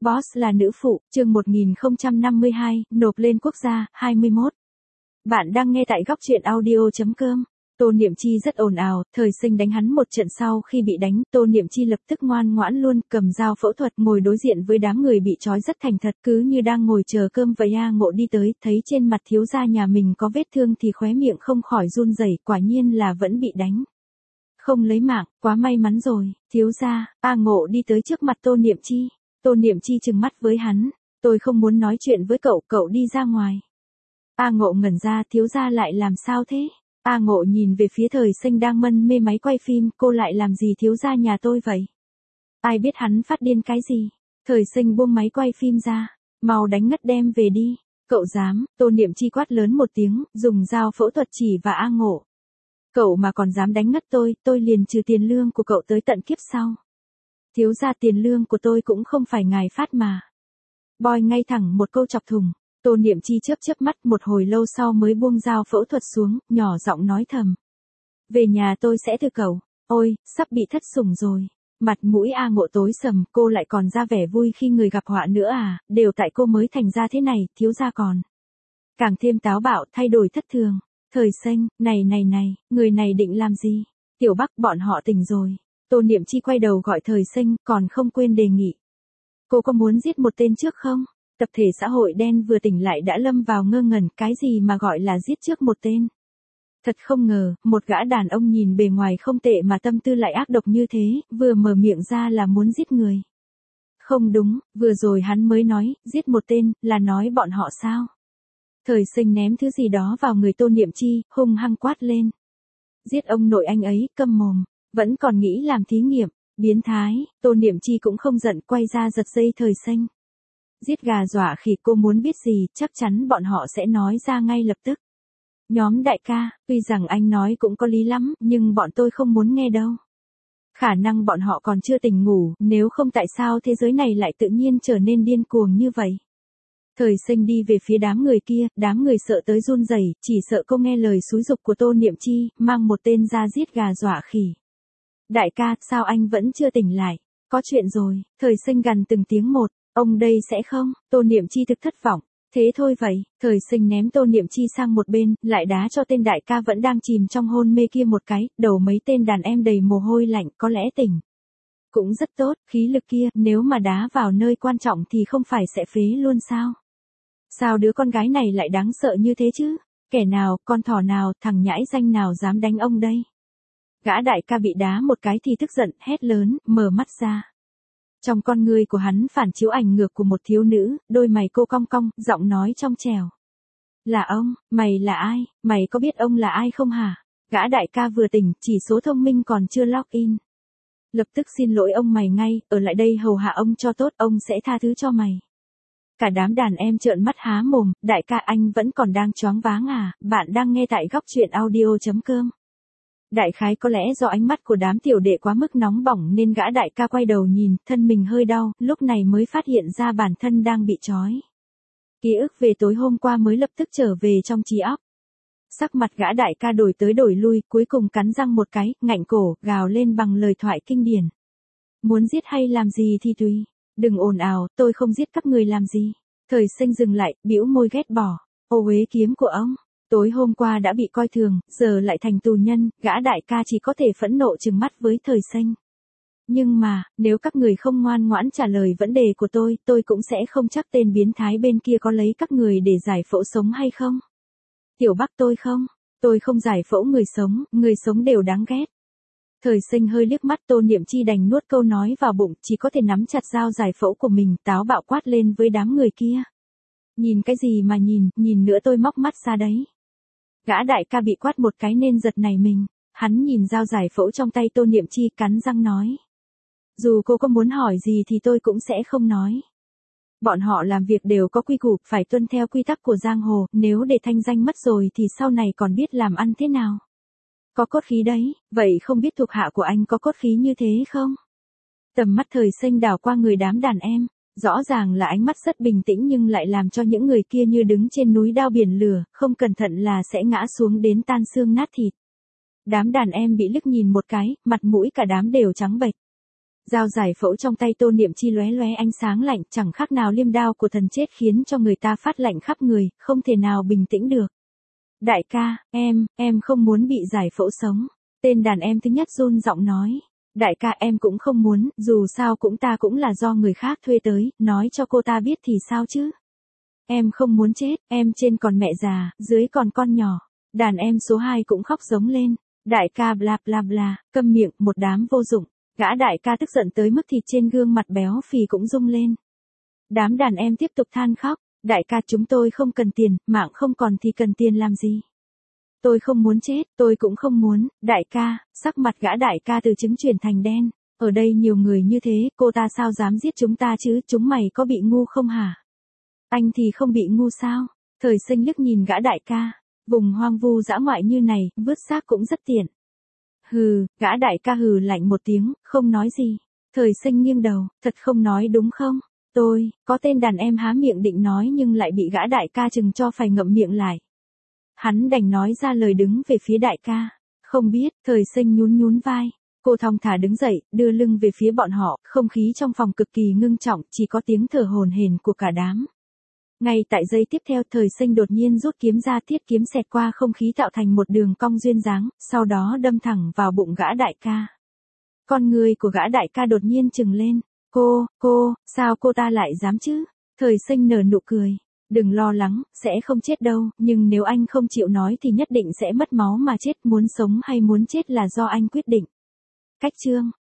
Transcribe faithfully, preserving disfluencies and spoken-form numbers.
Boss là nữ phụ, chương một nghìn không trăm năm mươi hai, nộp lên quốc gia, hai mươi mốt. Bạn đang nghe tại góc truyện audio chấm com. Tô Niệm Chi rất ồn ào, Thời Sinh đánh hắn một trận sau khi bị đánh, Tô Niệm Chi lập tức ngoan ngoãn luôn, cầm dao phẫu thuật ngồi đối diện với đám người bị trói rất thành thật, cứ như đang ngồi chờ cơm vậy. A Ngộ đi tới, thấy trên mặt thiếu gia nhà mình có vết thương thì khóe miệng không khỏi run rẩy, quả nhiên là vẫn bị đánh. Không lấy mạng, quá may mắn rồi, thiếu gia. A Ngộ đi tới trước mặt Tô Niệm Chi. Tô Niệm Chi trừng mắt với hắn, tôi không muốn nói chuyện với cậu, cậu đi ra ngoài. A Ngộ ngẩn ra, thiếu gia lại làm sao thế? A Ngộ nhìn về phía Thời Sinh đang mân mê máy quay phim, cô lại làm gì thiếu gia nhà tôi vậy? Ai biết hắn phát điên cái gì? Thời Sinh buông máy quay phim ra, mau đánh ngất đem về đi. Cậu dám? Tô Niệm Chi quát lớn một tiếng, dùng dao phẫu thuật chỉ vào A Ngộ. Cậu mà còn dám đánh ngất tôi, tôi liền trừ tiền lương của cậu tới tận kiếp sau. Thiếu gia, tiền lương của tôi cũng không phải ngài phát mà. Boy ngay thẳng một câu chọc thùng. Tô Niệm Chi chớp chớp mắt, một hồi lâu sau mới buông dao phẫu thuật xuống, nhỏ giọng nói thầm. Về nhà tôi sẽ thử cậu. Ôi, sắp bị thất sủng rồi. Mặt mũi A Ngộ tối sầm, cô lại còn ra vẻ vui khi người gặp họa nữa à, đều tại cô mới thành ra thế này, thiếu gia còn. Càng thêm táo bạo, thay đổi thất thường. Thời Sinh, này này này, người này định làm gì? Tiểu Bắc, bọn họ tỉnh rồi. Tô Niệm Chi quay đầu gọi Thời Sinh, còn không quên đề nghị. Cô có muốn giết một tên trước không? Tập thể xã hội đen vừa tỉnh lại đã lâm vào ngơ ngẩn, cái gì mà gọi là giết trước một tên? Thật không ngờ, một gã đàn ông nhìn bề ngoài không tệ mà tâm tư lại ác độc như thế, vừa mở miệng ra là muốn giết người. Không đúng, vừa rồi hắn mới nói, giết một tên, là nói bọn họ sao? Thời Sinh ném thứ gì đó vào người Tô Niệm Chi, hung hăng quát lên. Giết ông nội anh ấy, câm mồm, vẫn còn nghĩ làm thí nghiệm, biến thái. Tô Niệm Chi cũng không giận, quay ra giật dây Thời Sinh. Giết gà dọa khỉ, cô muốn biết gì, chắc chắn bọn họ sẽ nói ra ngay lập tức. Nhóm đại ca, tuy rằng anh nói cũng có lý lắm, nhưng bọn tôi không muốn nghe đâu. Khả năng bọn họ còn chưa tỉnh ngủ, nếu không tại sao thế giới này lại tự nhiên trở nên điên cuồng như vậy. Thời Sinh đi về phía đám người kia, đám người sợ tới run rẩy, chỉ sợ cô nghe lời xúi giục của Tô Niệm Chi, mang một tên ra giết gà dọa khỉ. Đại ca, sao anh vẫn chưa tỉnh lại? Có chuyện rồi. Thời Sinh gằn từng tiếng một, ông đây sẽ không? Tô Niệm Chi thực thất vọng. Thế thôi vậy. Thời Sinh ném Tô Niệm Chi sang một bên, lại đá cho tên đại ca vẫn đang chìm trong hôn mê kia một cái, đầu mấy tên đàn em đầy mồ hôi lạnh, có lẽ tỉnh. Cũng rất tốt, khí lực kia, nếu mà đá vào nơi quan trọng thì không phải sẽ phế luôn sao? Sao đứa con gái này lại đáng sợ như thế chứ? Kẻ nào, con thỏ nào, thằng nhãi danh nào dám đánh ông đây? Gã đại ca bị đá một cái thì tức giận, hét lớn, mở mắt ra. Trong con ngươi của hắn phản chiếu ảnh ngược của một thiếu nữ, đôi mày cô cong cong, giọng nói trong trẻo. Là ông, mày là ai, mày có biết ông là ai không hả? Gã đại ca vừa tỉnh, chỉ số thông minh còn chưa log in. Lập tức xin lỗi ông mày ngay, ở lại đây hầu hạ ông cho tốt, ông sẽ tha thứ cho mày. Cả đám đàn em trợn mắt há mồm, đại ca anh vẫn còn đang choáng váng à, bạn đang nghe tại góc truyện audio chấm com. Đại khái có lẽ do ánh mắt của đám tiểu đệ quá mức nóng bỏng nên gã đại ca quay đầu nhìn, thân mình hơi đau, lúc này mới phát hiện ra bản thân đang bị trói. Ký ức về tối hôm qua mới lập tức trở về trong trí óc. Sắc mặt gã đại ca đổi tới đổi lui, cuối cùng cắn răng một cái, ngạnh cổ, gào lên bằng lời thoại kinh điển. Muốn giết hay làm gì thì tùy. Đừng ồn ào, tôi không giết các người làm gì. Thời Sinh dừng lại, bĩu môi ghét bỏ. Ô uế kiếm của ông. Tối hôm qua đã bị coi thường, giờ lại thành tù nhân, gã đại ca chỉ có thể phẫn nộ trừng mắt với Thời Sinh. Nhưng mà, nếu các người không ngoan ngoãn trả lời vấn đề của tôi, tôi cũng sẽ không chắc tên biến thái bên kia có lấy các người để giải phẫu sống hay không. Tiểu Bắc, tôi không, tôi không giải phẫu người sống, người sống đều đáng ghét. Thời Sinh hơi liếc mắt, Tô Niệm Chi đành nuốt câu nói vào bụng, chỉ có thể nắm chặt dao giải phẫu của mình, táo bạo quát lên với đám người kia. Nhìn cái gì mà nhìn, nhìn nữa tôi móc mắt ra đấy. Gã đại ca bị quát một cái nên giật nảy mình, hắn nhìn dao giải phẫu trong tay Tô Niệm Chi, cắn răng nói. Dù cô có muốn hỏi gì thì tôi cũng sẽ không nói. Bọn họ làm việc đều có quy củ, phải tuân theo quy tắc của giang hồ, nếu để thanh danh mất rồi thì sau này còn biết làm ăn thế nào. Có cốt khí đấy, vậy không biết thuộc hạ của anh có cốt khí như thế không? Tầm mắt Thời Sinh đảo qua người đám đàn em, rõ ràng là ánh mắt rất bình tĩnh nhưng lại làm cho những người kia như đứng trên núi đao biển lửa, không cẩn thận là sẽ ngã xuống đến tan xương nát thịt. Đám đàn em bị liếc nhìn một cái, mặt mũi cả đám đều trắng bệch. Dao giải phẫu trong tay Tô Niệm Chi lóe lóe ánh sáng lạnh, chẳng khác nào liêm đao của thần chết, khiến cho người ta phát lạnh khắp người, không thể nào bình tĩnh được. Đại ca, em, em không muốn bị giải phẫu sống. Tên đàn em thứ nhất run giọng nói. Đại ca, em cũng không muốn, dù sao cũng ta cũng là do người khác thuê tới, nói cho cô ta biết thì sao chứ. Em không muốn chết, em trên còn mẹ già, dưới còn con nhỏ. Đàn em số hai cũng khóc giống lên. Đại ca bla bla bla, câm miệng, một đám vô dụng. Gã đại ca tức giận tới mức thịt trên gương mặt béo phì cũng rung lên. Đám đàn em tiếp tục than khóc. Đại ca, chúng tôi không cần tiền, mạng không còn thì cần tiền làm gì. Tôi không muốn chết, tôi cũng không muốn. Đại ca, sắc mặt gã đại ca từ trứng chuyển thành đen. Ở đây nhiều người như thế, cô ta sao dám giết chúng ta chứ, chúng mày có bị ngu không hả? Anh thì không bị ngu sao? Thời Sinh liếc nhìn gã đại ca. Vùng hoang vu dã ngoại như này, vứt xác cũng rất tiện. Hừ, gã đại ca hừ lạnh một tiếng, không nói gì. Thời Sinh nghiêng đầu, thật không nói đúng không? Tôi, có tên đàn em há miệng định nói nhưng lại bị gã đại ca chừng cho phải ngậm miệng lại. Hắn đành nói ra lời đứng về phía đại ca. Không biết, Thời Sinh nhún nhún vai. Cô thong thả đứng dậy, đưa lưng về phía bọn họ, không khí trong phòng cực kỳ ngưng trọng, chỉ có tiếng thở hổn hển của cả đám. Ngay tại giây tiếp theo, Thời Sinh đột nhiên rút kiếm ra, thiết kiếm xẹt qua không khí tạo thành một đường cong duyên dáng, sau đó đâm thẳng vào bụng gã đại ca. Con người của gã đại ca đột nhiên trừng lên. Cô, cô, sao cô ta lại dám chứ? Thời Sinh nở nụ cười. Đừng lo lắng, sẽ không chết đâu, nhưng nếu anh không chịu nói thì nhất định sẽ mất máu mà chết, muốn sống hay muốn chết là do anh quyết định. Cách chương